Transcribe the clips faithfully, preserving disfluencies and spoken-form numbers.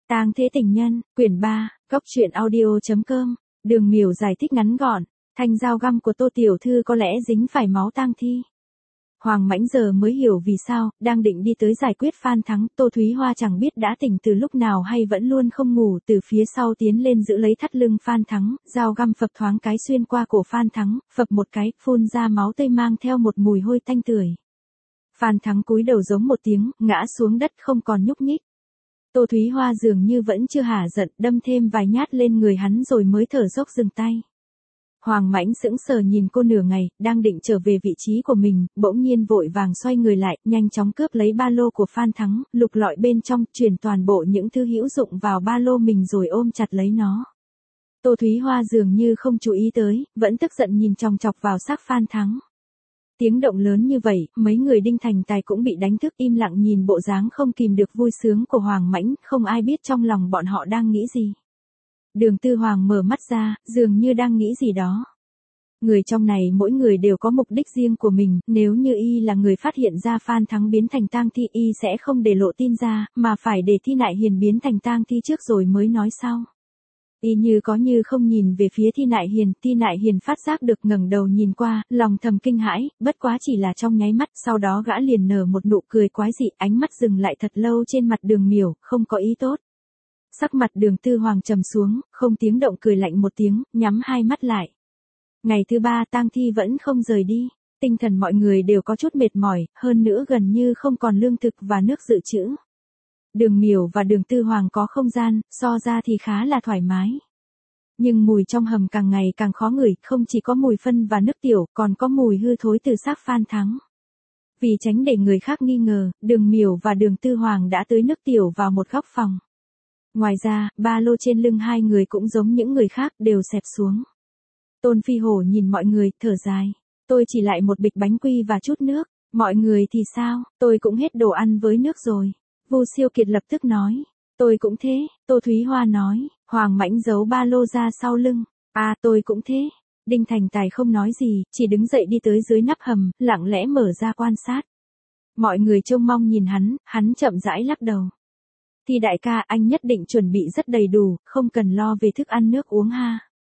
Tang Thế Tình Nhân, quyển ba, góc truyện audio chấm com, Đường Miểu giải thích ngắn gọn, thanh dao găm của Tô tiểu thư có lẽ dính phải máu tang thi. Hoàng Mãnh giờ mới hiểu vì sao, đang định đi tới giải quyết Phan Thắng, Tô Thúy Hoa chẳng biết đã tỉnh từ lúc nào hay vẫn luôn không ngủ, từ phía sau tiến lên giữ lấy thắt lưng Phan Thắng, dao găm phập thoáng cái xuyên qua cổ Phan Thắng, phập một cái, phun ra máu tươi mang theo một mùi hôi tanh tưởi. Phan Thắng cúi đầu giống một tiếng, ngã xuống đất không còn nhúc nhích. Tô Thúy Hoa dường như vẫn chưa hả giận, đâm thêm vài nhát lên người hắn rồi mới thở dốc dừng tay. Hoàng Mãnh sững sờ nhìn cô nửa ngày, đang định trở về vị trí của mình, bỗng nhiên vội vàng xoay người lại, nhanh chóng cướp lấy ba lô của Phan Thắng, lục lọi bên trong, chuyển toàn bộ những thứ hữu dụng vào ba lô mình rồi ôm chặt lấy nó. Tô Thúy Hoa dường như không chú ý tới, vẫn tức giận nhìn chòng chọc vào xác Phan Thắng. Tiếng động lớn như vậy, mấy người Đinh Thành Tài cũng bị đánh thức, im lặng nhìn bộ dáng không kìm được vui sướng của Hoàng Mãnh, không ai biết trong lòng bọn họ đang nghĩ gì. Đường Tư Hoàng mở mắt ra, dường như đang nghĩ gì đó. Người trong này mỗi người đều có mục đích riêng của mình, nếu như y là người phát hiện ra Phan Thắng biến thành tang thi, y sẽ không để lộ tin ra, mà phải để Thi Nại Hiền biến thành tang thi trước rồi mới nói sau. Y như có như không nhìn về phía Thi Nại Hiền, Thi Nại Hiền phát giác được ngẩng đầu nhìn qua, lòng thầm kinh hãi, bất quá chỉ là trong nháy mắt, sau đó gã liền nở một nụ cười quái dị, ánh mắt dừng lại thật lâu trên mặt Đường Miểu, không có ý tốt. Sắc mặt Đường Tư Hoàng trầm xuống, không tiếng động cười lạnh một tiếng, nhắm hai mắt lại. Ngày thứ ba tang thi vẫn không rời đi, tinh thần mọi người đều có chút mệt mỏi, hơn nữa gần như không còn lương thực và nước dự trữ. Đường Miểu và Đường Tư Hoàng có không gian, so ra thì khá là thoải mái. Nhưng mùi trong hầm càng ngày càng khó ngửi, không chỉ có mùi phân và nước tiểu, còn có mùi hư thối từ xác Phan Thắng. Vì tránh để người khác nghi ngờ, Đường Miểu và Đường Tư Hoàng đã tưới nước tiểu vào một góc phòng. Ngoài ra, ba lô trên lưng hai người cũng giống những người khác, đều xẹp xuống. Tôn Phi Hổ nhìn mọi người, thở dài. Tôi chỉ lại một bịch bánh quy và chút nước. Mọi người thì sao, tôi cũng hết đồ ăn với nước rồi. Vu Siêu Kiệt lập tức nói. Tôi cũng thế, Tô Thúy Hoa nói. Hoàng Mãnh giấu ba lô ra sau lưng. À tôi cũng thế. Đinh Thành Tài không nói gì, chỉ đứng dậy đi tới dưới nắp hầm, lặng lẽ mở ra quan sát. Mọi người trông mong nhìn hắn, hắn chậm rãi lắc đầu. Thì đại ca, anh nhất định chuẩn bị rất đầy đủ, không cần lo về thức ăn nước uống ha.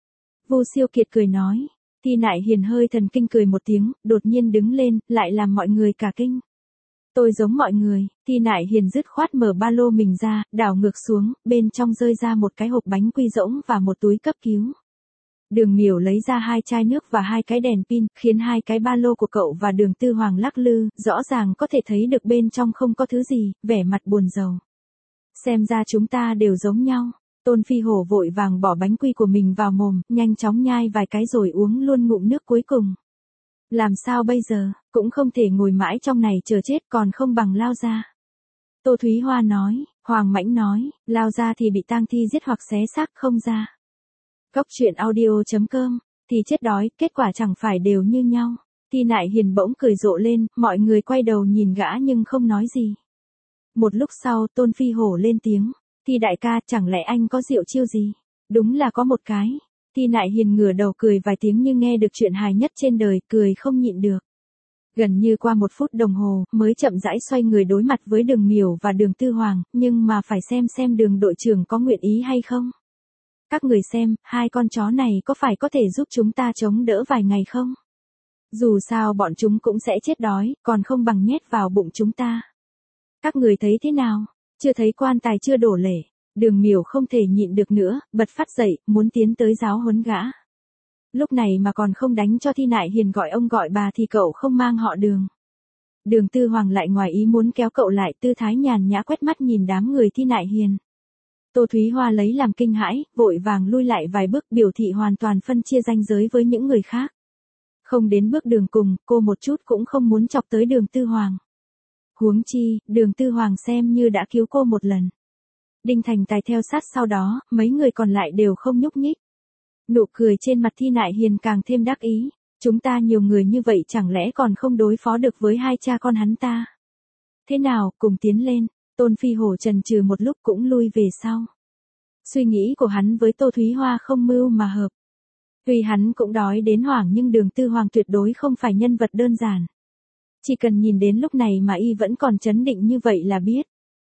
Vu Siêu Kiệt cười nói. Thi Nại Hiền hơi thần kinh cười một tiếng, đột nhiên đứng lên, lại làm mọi người cả kinh. Tôi giống mọi người, Thi Nại Hiền dứt khoát mở ba lô mình ra, đảo ngược xuống, bên trong rơi ra một cái hộp bánh quy rỗng và một túi cấp cứu. Đường Miểu lấy ra hai chai nước và hai cái đèn pin, khiến hai cái ba lô của cậu và Đường Tư Hoàng lắc lư, rõ ràng có thể thấy được bên trong không có thứ gì, vẻ mặt buồn rầu. Xem ra chúng ta đều giống nhau. Tôn Phi Hổ vội vàng bỏ bánh quy của mình vào mồm, nhanh chóng nhai vài cái rồi uống luôn ngụm nước cuối cùng. Làm sao bây giờ, cũng không thể ngồi mãi trong này chờ chết, còn không bằng lao ra. Tô Thúy Hoa nói. Hoàng Mãnh nói, lao ra thì bị tang thi giết hoặc xé xác, không ra. Góc truyện audio chấm com, thì chết đói, kết quả chẳng phải đều như nhau. Thi Nại Hiền bỗng cười rộ lên, mọi người quay đầu nhìn gã nhưng không nói gì. Một lúc sau, Tôn Phi Hổ lên tiếng. Thi đại ca, chẳng lẽ anh có rượu chiêu gì? Đúng là có một cái. Thi Nại Hiền ngửa đầu cười vài tiếng như nghe được chuyện hài nhất trên đời, cười không nhịn được. Gần như qua một phút đồng hồ, mới chậm rãi xoay người đối mặt với Đường Miểu và Đường Tư Hoàng, nhưng mà phải xem xem Đường đội trưởng có nguyện ý hay không. Các người xem, hai con chó này có phải có thể giúp chúng ta chống đỡ vài ngày không? Dù sao bọn chúng cũng sẽ chết đói, còn không bằng nhét vào bụng chúng ta. Các người thấy thế nào? Chưa thấy quan tài chưa đổ lễ. Đường Miểu không thể nhịn được nữa, bật phát dậy, muốn tiến tới giáo huấn gã. Lúc này mà còn không đánh cho Thi Nại Hiền gọi ông gọi bà thì cậu không mang họ Đường. Đường Tư Hoàng lại ngoài ý muốn kéo cậu lại, tư thái nhàn nhã quét mắt nhìn đám người Thi Nại Hiền. Tô Thúy Hoa lấy làm kinh hãi, vội vàng lui lại vài bước, biểu thị hoàn toàn phân chia ranh giới với những người khác. Không đến bước đường cùng, cô một chút cũng không muốn chọc tới Đường Tư Hoàng. Huống chi, Đường Tư Hoàng xem như đã cứu cô một lần. Đinh Thành Tài theo sát sau đó, mấy người còn lại đều không nhúc nhích. Nụ cười trên mặt Thi Nại Hiền càng thêm đắc ý. Chúng ta nhiều người như vậy chẳng lẽ còn không đối phó được với hai cha con hắn ta? Thế nào, cùng tiến lên. Tôn Phi Hổ chần chừ một lúc cũng lui về sau. Suy nghĩ của hắn với Tô Thúy Hoa không mưu mà hợp. Tuy hắn cũng đói đến hoảng nhưng Đường Tư Hoàng tuyệt đối không phải nhân vật đơn giản. Chỉ cần nhìn đến lúc này mà y vẫn còn chấn định như vậy là biết.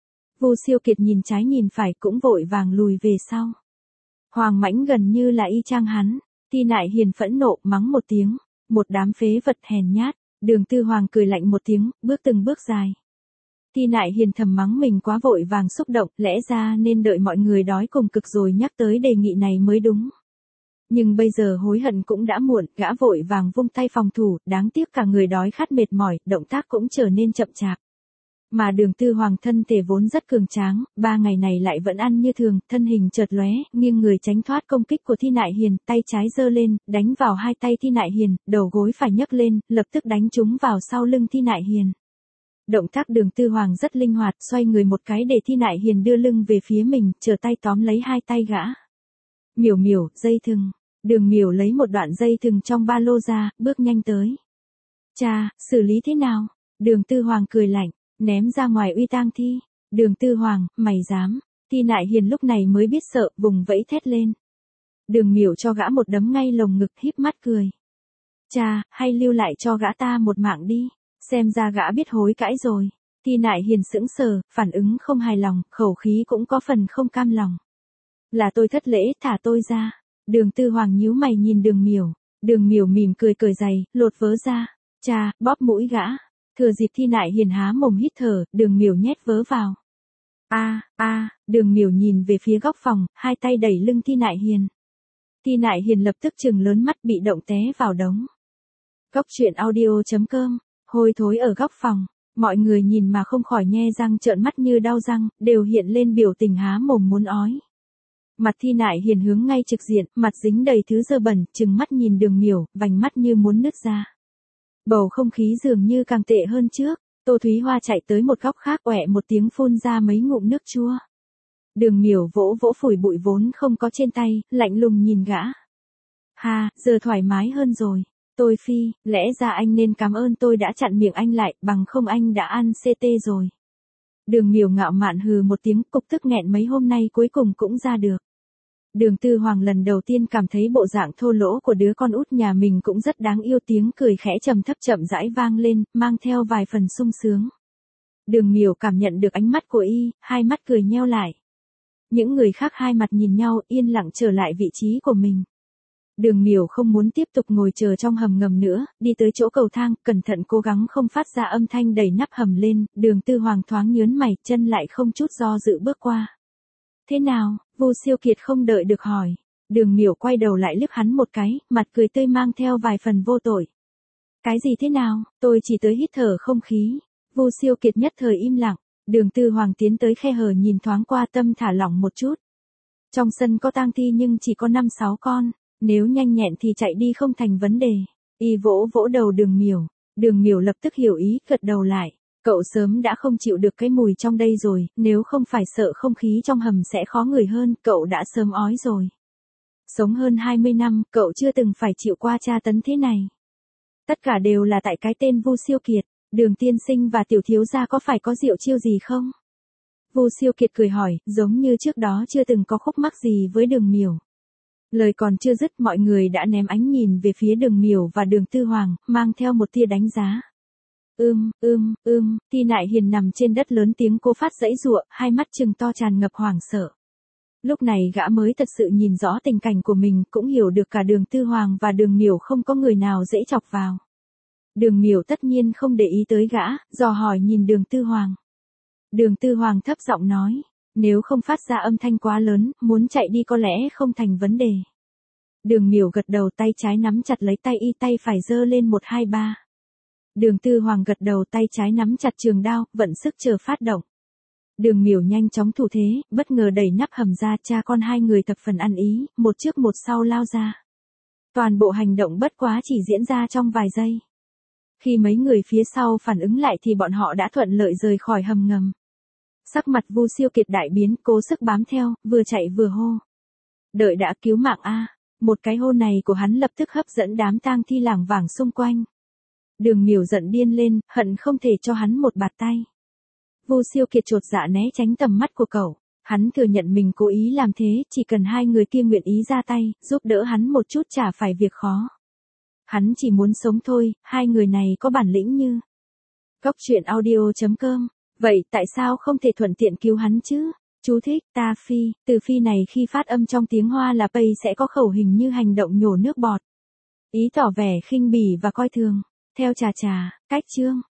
Vu Siêu Kiệt nhìn trái nhìn phải cũng vội vàng lùi về sau. Hoàng Mãnh gần như là y chang hắn. Ti Nại Hiền phẫn nộ mắng một tiếng, một đám phế vật hèn nhát. Đường Tư Hoàng cười lạnh một tiếng, bước từng bước dài. Ti Nại Hiền thầm mắng mình quá vội vàng xúc động, lẽ ra nên đợi mọi người đói cùng cực rồi nhắc tới đề nghị này mới đúng. Nhưng bây giờ hối hận cũng đã muộn, gã vội vàng vung tay phòng thủ, đáng tiếc cả người đói khát mệt mỏi, động tác cũng trở nên chậm chạp. Mà Đường Tư Hoàng thân thể vốn rất cường tráng, ba ngày này lại vẫn ăn như thường, thân hình chợt lóe, nghiêng người tránh thoát công kích của Thi Nại Hiền, tay trái giơ lên, đánh vào hai tay Thi Nại Hiền, đầu gối phải nhấc lên, lập tức đánh trúng vào sau lưng Thi Nại Hiền. Động tác Đường Tư Hoàng rất linh hoạt, xoay người một cái để Thi Nại Hiền đưa lưng về phía mình, trở tay tóm lấy hai tay gã. Miểu miểu, dây thừng. Đường Miểu lấy một đoạn dây thừng trong ba lô ra, bước nhanh tới. Cha, xử lý thế nào? Đường Tư Hoàng cười lạnh, ném ra ngoài uy tang thi. Đường Tư Hoàng, mày dám? Thi Nại Hiền lúc này mới biết sợ, vùng vẫy thét lên. Đường Miểu cho gã một đấm ngay lồng ngực, híp mắt cười. Cha, hay lưu lại cho gã ta một mạng đi. Xem ra gã biết hối cãi rồi. Thi Nại Hiền sững sờ, phản ứng không hài lòng, khẩu khí cũng có phần không cam lòng. Là tôi thất lễ, thả tôi ra. Đường Tư Hoàng nhíu mày nhìn Đường Miểu. Đường Miểu mỉm cười cởi giày, lột vớ ra. Cha, bóp mũi gã. Thừa dịp Thi Nại Hiền há mồm hít thở, Đường Miểu nhét vớ vào. A, a, Đường Miểu nhìn về phía góc phòng, hai tay đẩy lưng Thi Nại Hiền. Thi Nại Hiền lập tức trừng lớn mắt bị động té vào đống. Góc truyện audio chấm com, hôi thối ở góc phòng, mọi người nhìn mà không khỏi nhe răng trợn mắt như đau răng, đều hiện lên biểu tình há mồm muốn ói. Mặt Thi Nại Hiền hướng ngay trực diện, mặt dính đầy thứ dơ bẩn, trừng mắt nhìn Đường Miểu, vành mắt như muốn nứt ra. Bầu không khí dường như càng tệ hơn trước, Tô Thúy Hoa chạy tới một góc khác oẹ một tiếng phun ra mấy ngụm nước chua. Đường Miểu vỗ vỗ phủi bụi vốn không có trên tay, lạnh lùng nhìn gã. Ha, giờ thoải mái hơn rồi. Tôi Phi, lẽ ra anh nên cảm ơn tôi đã chặn miệng anh lại, bằng không anh đã ăn xê tê rồi. Đường Miểu ngạo mạn hừ một tiếng, cục tức nghẹn mấy hôm nay cuối cùng cũng ra được. Đường Tư Hoàng lần đầu tiên cảm thấy bộ dạng thô lỗ của đứa con út nhà mình cũng rất đáng yêu, tiếng cười khẽ trầm thấp chậm rãi vang lên, mang theo vài phần sung sướng. Đường Miểu cảm nhận được ánh mắt của y, hai mắt cười nheo lại. Những người khác hai mặt nhìn nhau, yên lặng trở lại vị trí của mình. Đường Miểu không muốn tiếp tục ngồi chờ trong hầm ngầm nữa, đi tới chỗ cầu thang, cẩn thận cố gắng không phát ra âm thanh đẩy nắp hầm lên, Đường Tư Hoàng thoáng nhớn mày, chân lại không chút do dự bước qua. Thế nào? Vu Siêu Kiệt không đợi được hỏi. Đường Miểu quay đầu lại liếc hắn một cái, mặt cười tươi mang theo vài phần vô tội. Cái gì thế nào? Tôi chỉ tới hít thở không khí. Vu Siêu Kiệt nhất thời im lặng. Đường Tư Hoàng tiến tới khe hở nhìn thoáng qua, tâm thả lỏng một chút. Trong sân có tang thi nhưng chỉ có năm sáu con. Nếu nhanh nhẹn thì chạy đi không thành vấn đề. Y vỗ vỗ đầu Đường Miểu. Đường Miểu lập tức hiểu ý, gật đầu lại. Cậu sớm đã không chịu được cái mùi trong đây rồi, nếu không phải sợ không khí trong hầm sẽ khó ngửi hơn, cậu đã sớm ói rồi. Sống hơn hai mươi năm, cậu chưa từng phải chịu qua tra tấn thế này. Tất cả đều là tại cái tên Vu Siêu Kiệt. Đường tiên sinh và tiểu thiếu gia có phải có rượu chiêu gì không? Vu Siêu Kiệt cười hỏi, giống như trước đó chưa từng có khúc mắc gì với Đường Miểu. Lời còn chưa dứt, mọi người đã ném ánh nhìn về phía Đường Miểu và Đường Tư Hoàng, mang theo một tia đánh giá. Ưm, ưm, ưm, Thi Nại Hiền nằm trên đất lớn tiếng cố phát giãy giụa, hai mắt trừng to tràn ngập hoảng sợ. Lúc này gã mới thật sự nhìn rõ tình cảnh của mình, cũng hiểu được cả Đường Tư Hoàng và Đường Miểu không có người nào dễ chọc vào. Đường Miểu tất nhiên không để ý tới gã, dò hỏi nhìn Đường Tư Hoàng. Đường Tư Hoàng thấp giọng nói, nếu không phát ra âm thanh quá lớn, muốn chạy đi có lẽ không thành vấn đề. Đường Miểu gật đầu, tay trái nắm chặt lấy tay y, tay phải giơ lên một hai ba. Đường Tư Hoàng gật đầu, tay trái nắm chặt trường đao, vận sức chờ phát động. Đường Miểu nhanh chóng thủ thế, bất ngờ đẩy nắp hầm ra, cha con hai người thập phần ăn ý, một trước một sau lao ra. Toàn bộ hành động bất quá chỉ diễn ra trong vài giây. Khi mấy người phía sau phản ứng lại thì bọn họ đã thuận lợi rời khỏi hầm ngầm. Sắc mặt Vu Siêu Kiệt đại biến, cố sức bám theo, vừa chạy vừa hô. Đợi đã, cứu mạng a! Một cái hô này của hắn lập tức hấp dẫn đám tang thi lảng vảng xung quanh. Đường Miểu giận điên lên, hận không thể cho hắn một bạt tay. Vu Siêu Kiệt chột dạ né tránh tầm mắt của cậu. Hắn thừa nhận mình cố ý làm thế, chỉ cần hai người kia nguyện ý ra tay, giúp đỡ hắn một chút chả phải việc khó. Hắn chỉ muốn sống thôi, hai người này có bản lĩnh như. Góc truyện audio chấm com Vậy tại sao không thể thuận tiện cứu hắn chứ? Chú thích, ta phi, từ phi này khi phát âm trong tiếng Hoa là pây sẽ có khẩu hình như hành động nhổ nước bọt. Ý tỏ vẻ khinh bỉ và coi thường. Theo Trà Trà, cách chương.